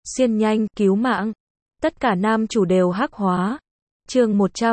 xuyên nhanh, cứu mạng. Tất cả nam chủ đều hắc hóa. Chương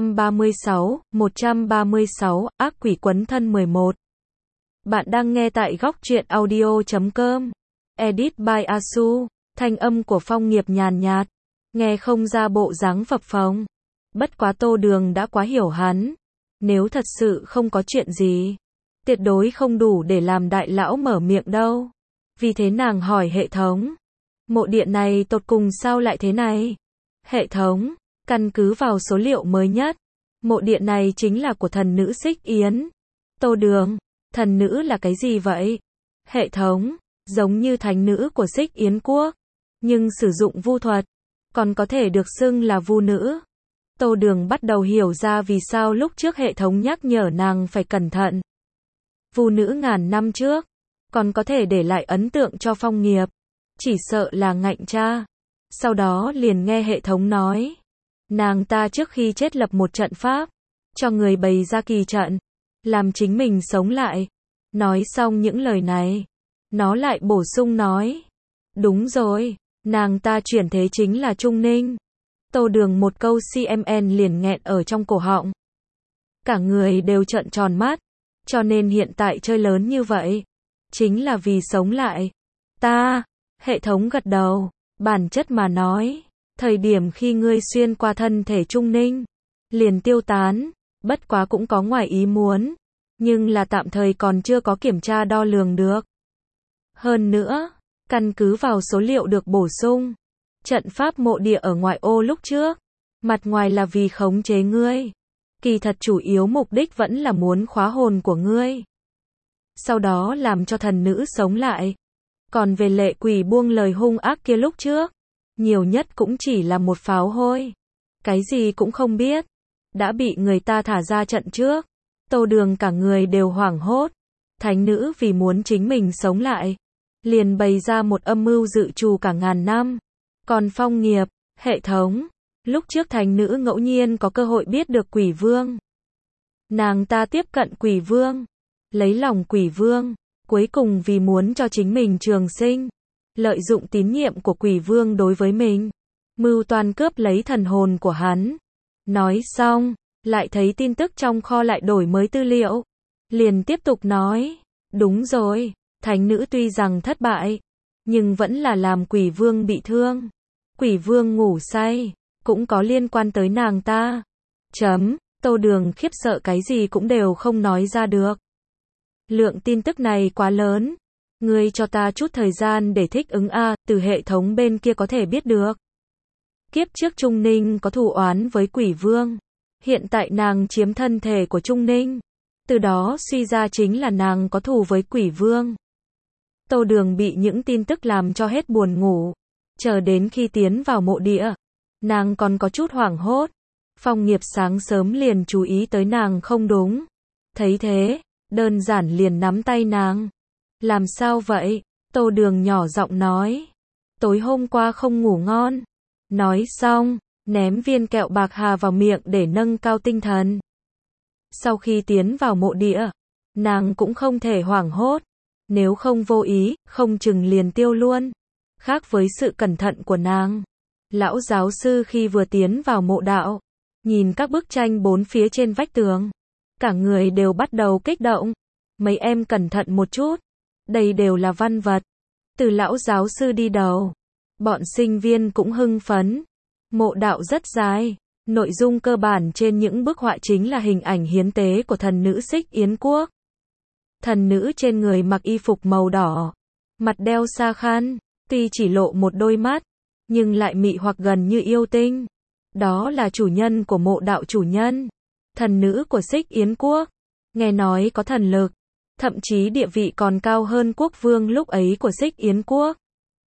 136, ác quỷ quấn thân 11. Bạn đang nghe tại góc truyện audio.com. Edit by Asu. Thanh âm của Phong Nghiệp nhàn nhạt, nghe không ra bộ dáng phập phồng. Bất quá Tô Đường đã quá hiểu hắn. Nếu thật sự không có chuyện gì, tuyệt đối không đủ để làm đại lão mở miệng đâu. Vì thế nàng hỏi hệ thống, mộ địa này tột cùng sao lại thế này? Hệ thống, căn cứ vào số liệu mới nhất, mộ địa này chính là của thần nữ Xích Yến. Tô Đường, thần nữ là cái gì vậy? Hệ thống, giống như thánh nữ của Xích Yến quốc, nhưng sử dụng vu thuật, còn có thể được xưng là vu nữ. Tô Đường bắt đầu hiểu ra vì sao lúc trước hệ thống nhắc nhở nàng phải cẩn thận. Vu nữ ngàn năm trước, còn có thể để lại ấn tượng cho Phong Nghiệp, chỉ sợ là ngạnh cha. Sau đó liền nghe hệ thống nói, nàng ta trước khi chết lập một trận pháp, cho người bày ra kỳ trận, làm chính mình sống lại. Nói xong những lời này, nó lại bổ sung nói, đúng rồi, nàng ta chuyển thế chính là Trung Ninh. Tô Đường một câu CMN liền nghẹn ở trong cổ họng. Cả người đều trợn tròn mắt, cho nên hiện tại chơi lớn như vậy, chính là vì sống lại. Hệ thống gật đầu, bản chất mà nói, thời điểm khi ngươi xuyên qua thân thể Trung Ninh, liền tiêu tán, bất quá cũng có ngoài ý muốn, nhưng là tạm thời còn chưa có kiểm tra đo lường được. Hơn nữa, căn cứ vào số liệu được bổ sung, trận pháp mộ địa ở ngoại ô lúc trước, mặt ngoài là vì khống chế ngươi, kỳ thật chủ yếu mục đích vẫn là muốn khóa hồn của ngươi, sau đó làm cho thần nữ sống lại. Còn về lệ quỷ buông lời hung ác kia lúc trước, nhiều nhất cũng chỉ là một pháo hôi, cái gì cũng không biết, đã bị người ta thả ra trận trước. Tô Đường cả người đều hoảng hốt, thánh nữ vì muốn chính mình sống lại, liền bày ra một âm mưu dự trù cả ngàn năm. Còn Phong Nghiệp, hệ thống, lúc trước thánh nữ ngẫu nhiên có cơ hội biết được quỷ vương. Nàng ta tiếp cận quỷ vương, lấy lòng quỷ vương, cuối cùng vì muốn cho chính mình trường sinh, lợi dụng tín nhiệm của quỷ vương đối với mình, mưu toan cướp lấy thần hồn của hắn. Nói xong, lại thấy tin tức trong kho lại đổi mới tư liệu, liền tiếp tục nói, đúng rồi, thánh nữ tuy rằng thất bại, nhưng vẫn là làm quỷ vương bị thương. Quỷ vương ngủ say, cũng có liên quan tới nàng ta. Tô Đường khiếp sợ cái gì cũng đều không nói ra được. Lượng tin tức này quá lớn, ngươi cho ta chút thời gian để thích ứng từ hệ thống bên kia có thể biết được. Kiếp trước Trung Ninh có thù oán với quỷ vương, hiện tại nàng chiếm thân thể của Trung Ninh, từ đó suy ra chính là nàng có thù với quỷ vương. Tô Đường bị những tin tức làm cho hết buồn ngủ, chờ đến khi tiến vào mộ địa, nàng còn có chút hoảng hốt. Phong Nghiệp sáng sớm liền chú ý tới nàng không đúng, thấy thế, đơn giản liền nắm tay nàng. Làm sao vậy? Tô Đường nhỏ giọng nói, tối hôm qua không ngủ ngon. Nói xong, ném viên kẹo bạc hà vào miệng để nâng cao tinh thần. Sau khi tiến vào mộ địa, nàng cũng không thể hoảng hốt, nếu không vô ý, không chừng liền tiêu luôn. Khác với sự cẩn thận của nàng, lão giáo sư khi vừa tiến vào mộ đạo, nhìn các bức tranh bốn phía trên vách tường, cả người đều bắt đầu kích động. Mấy em cẩn thận một chút, đây đều là văn vật. Từ lão giáo sư đi đầu, bọn sinh viên cũng hưng phấn. Mộ đạo rất dài, nội dung cơ bản trên những bức họa chính là hình ảnh hiến tế của thần nữ Xích Yến quốc. Thần nữ trên người mặc y phục màu đỏ, mặt đeo sa khăn, tuy chỉ lộ một đôi mắt, nhưng lại mị hoặc gần như yêu tinh. Đó là chủ nhân của mộ đạo chủ nhân, thần nữ của Xích Yến quốc, nghe nói có thần lực, thậm chí địa vị còn cao hơn quốc vương lúc ấy của Xích Yến quốc.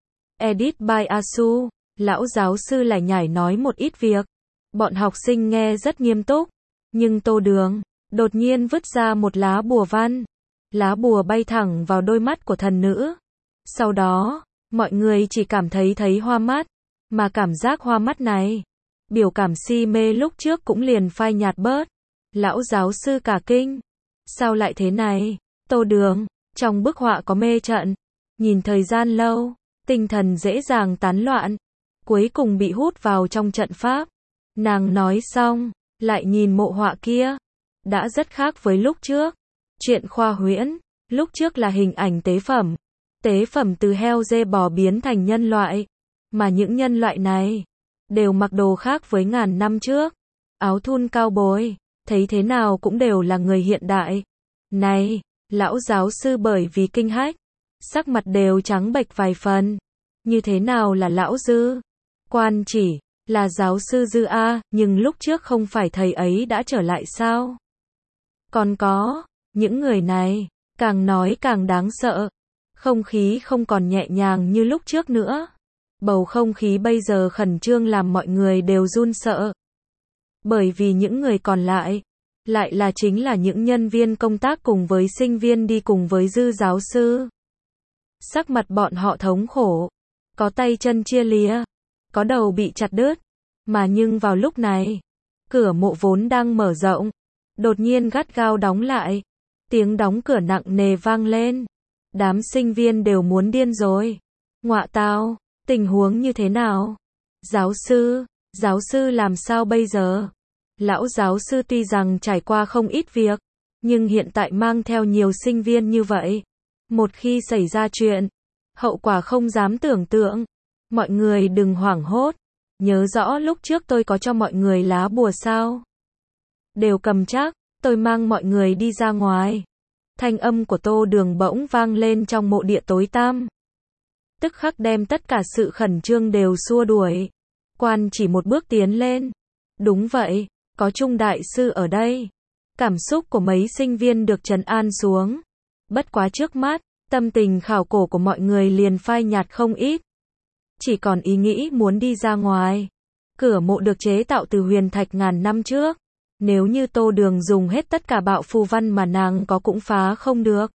Edit by Asu, lão giáo sư lại nhảy nói một ít việc. Bọn học sinh nghe rất nghiêm túc, nhưng Tô Đường đột nhiên vứt ra một lá bùa văn. Lá bùa bay thẳng vào đôi mắt của thần nữ. Sau đó, mọi người chỉ cảm thấy hoa mắt, mà cảm giác hoa mắt này, biểu cảm si mê lúc trước cũng liền phai nhạt bớt. Lão giáo sư cả kinh. Sao lại thế này? Tô Đường, trong bức họa có mê trận. Nhìn thời gian lâu, tinh thần dễ dàng tán loạn. cuối cùng bị hút vào trong trận pháp. Nàng nói xong, lại nhìn mộ họa kia. Đã rất khác với lúc trước. Chuyện khoa huyễn, lúc trước là hình ảnh tế phẩm. Tế phẩm từ heo dê bò biến thành nhân loại. Mà những nhân loại này, đều mặc đồ khác với ngàn năm trước. Áo thun cao bồi, thấy thế nào cũng đều là người hiện đại. Này, lão giáo sư bởi vì kinh hách, sắc mặt đều trắng bệch vài phần. Như thế nào là lão Dư? Quan chỉ, là giáo sư Dư A, nhưng lúc trước không phải thầy ấy đã trở lại sao? Còn có, những người này, càng nói càng đáng sợ. Không khí không còn nhẹ nhàng như lúc trước nữa. Bầu không khí bây giờ khẩn trương làm mọi người đều run sợ. Bởi vì những người còn lại là chính là những nhân viên công tác cùng với sinh viên đi cùng với Dư giáo sư. Sắc mặt bọn họ thống khổ, có tay chân chia lìa, có đầu bị chặt đứt, mà nhưng vào lúc này, cửa mộ vốn đang mở rộng, đột nhiên gắt gao đóng lại, tiếng đóng cửa nặng nề vang lên, đám sinh viên đều muốn điên rồi. Ngọa tao, tình huống như thế nào? Giáo sư làm sao bây giờ? Lão giáo sư tuy rằng trải qua không ít việc, nhưng hiện tại mang theo nhiều sinh viên như vậy. Một khi xảy ra chuyện, hậu quả không dám tưởng tượng. Mọi người đừng hoảng hốt. Nhớ rõ lúc trước tôi có cho mọi người lá bùa sao? Đều cầm chắc, tôi mang mọi người đi ra ngoài. Thanh âm của Tô Đường bỗng vang lên trong mộ địa tối tăm. Tức khắc đem tất cả sự khẩn trương đều xua đuổi. Quan chỉ một bước tiến lên. Đúng vậy, có Trung đại sư ở đây. Cảm xúc của mấy sinh viên được trấn an xuống. Bất quá trước mắt, tâm tình khảo cổ của mọi người liền phai nhạt không ít. Chỉ còn ý nghĩ muốn đi ra ngoài. Cửa mộ được chế tạo từ huyền thạch ngàn năm trước. Nếu như Tô Đường dùng hết tất cả bạo phù văn mà nàng có cũng phá không được.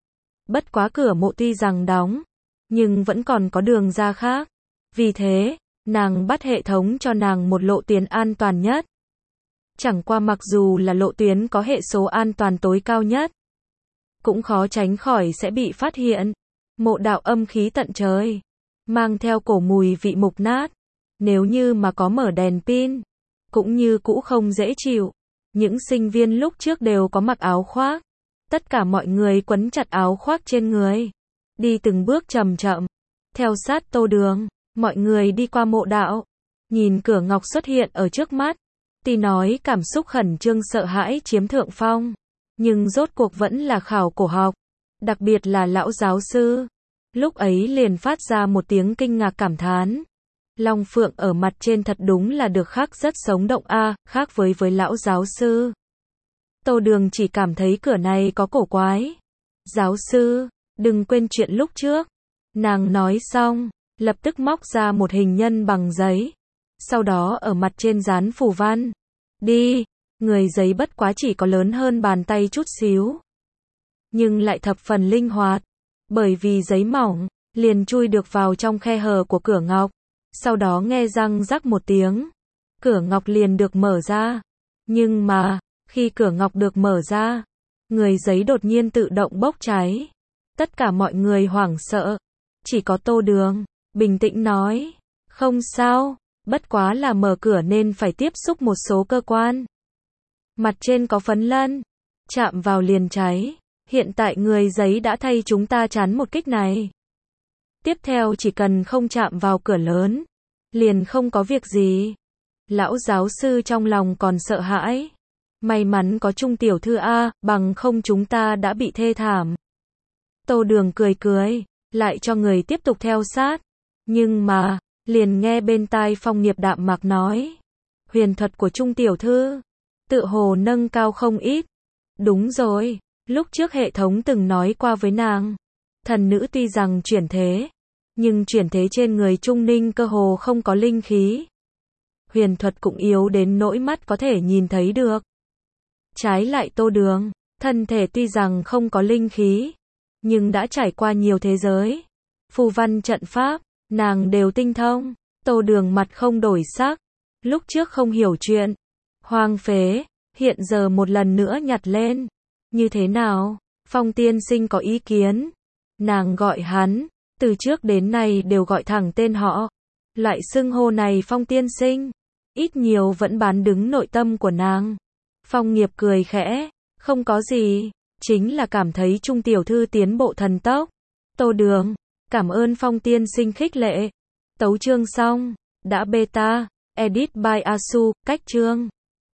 Bất quá cửa mộ tuy rằng đóng, nhưng vẫn còn có đường ra khác. Vì thế, nàng bắt hệ thống cho nàng một lộ tuyến an toàn nhất. Chẳng qua mặc dù là lộ tuyến có hệ số an toàn tối cao nhất, cũng khó tránh khỏi sẽ bị phát hiện. Mộ đạo âm khí tận trời, mang theo cổ mùi vị mục nát. Nếu như mà có mở đèn pin, cũng như cũ không dễ chịu. Những sinh viên lúc trước đều có mặc áo khoác. Tất cả mọi người quấn chặt áo khoác trên người. Đi từng bước chậm chậm. Theo sát Tô Đường, mọi người đi qua mộ đạo. Nhìn cửa ngọc xuất hiện ở trước mắt. Tuy nói cảm xúc khẩn trương sợ hãi chiếm thượng phong. Nhưng rốt cuộc vẫn là khảo cổ học. Đặc biệt là lão giáo sư. Lúc ấy liền phát ra một tiếng kinh ngạc cảm thán. Long phượng ở mặt trên thật đúng là được khắc rất sống động a, khác với lão giáo sư. Tô Đường chỉ cảm thấy cửa này có cổ quái. Giáo sư, đừng quên chuyện lúc trước. Nàng nói xong, lập tức móc ra một hình nhân bằng giấy. Sau đó ở mặt trên dán phù văn. Đi, người giấy bất quá chỉ có lớn hơn bàn tay chút xíu. Nhưng lại thập phần linh hoạt. Bởi vì giấy mỏng, liền chui được vào trong khe hở của cửa ngọc. Sau đó nghe răng rắc một tiếng. Cửa ngọc liền được mở ra. Nhưng mà, khi cửa ngọc được mở ra, người giấy đột nhiên tự động bốc cháy. Tất cả mọi người hoảng sợ. Chỉ có Tô Đường, bình tĩnh nói. Không sao, bất quá là mở cửa nên phải tiếp xúc một số cơ quan. Mặt trên có phấn lân. Chạm vào liền cháy. Hiện tại người giấy đã thay chúng ta chắn một kích này. Tiếp theo chỉ cần không chạm vào cửa lớn, liền không có việc gì. Lão giáo sư trong lòng còn sợ hãi. May mắn có Trung tiểu thư A, bằng không chúng ta đã bị thê thảm. Tô Đường cười cười, lại cho người tiếp tục theo sát. Nhưng mà, liền nghe bên tai Phong Nghiệp đạm mạc nói. Huyền thuật của Trung tiểu thư, tự hồ nâng cao không ít. Đúng rồi, lúc trước hệ thống từng nói qua với nàng. Thần nữ tuy rằng chuyển thế, nhưng chuyển thế trên người Trung Ninh cơ hồ không có linh khí. Huyền thuật cũng yếu đến nỗi mắt có thể nhìn thấy được. Trái lại Tô Đường, thân thể tuy rằng không có linh khí, nhưng đã trải qua nhiều thế giới. Phù văn trận pháp, nàng đều tinh thông. Tô Đường mặt không đổi sắc. Lúc trước không hiểu chuyện, hoang phế, hiện giờ một lần nữa nhặt lên. Như thế nào? Phong tiên sinh có ý kiến. Nàng gọi hắn, từ trước đến nay đều gọi thẳng tên họ. Loại xưng hô này Phong tiên sinh, ít nhiều vẫn bán đứng nội tâm của nàng. Phong Nghiệp cười khẽ, không có gì, chính là cảm thấy Trung tiểu thư tiến bộ thần tốc. Tô Đường, cảm ơn Phong tiên sinh khích lệ. Tấu chương xong, đã beta, edit by Asu, cách chương.